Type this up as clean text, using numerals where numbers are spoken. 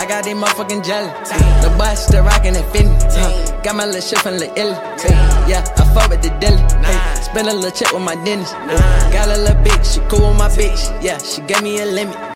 got these motherfucking jelly. The boy still rockin' that fitness. Got my little shit from Lil Illy. Yeah, I fuck with the dilly. Spend a little check with my dentist. Got a little bitch, she cool with my bitch. Yeah, she gave me a limit.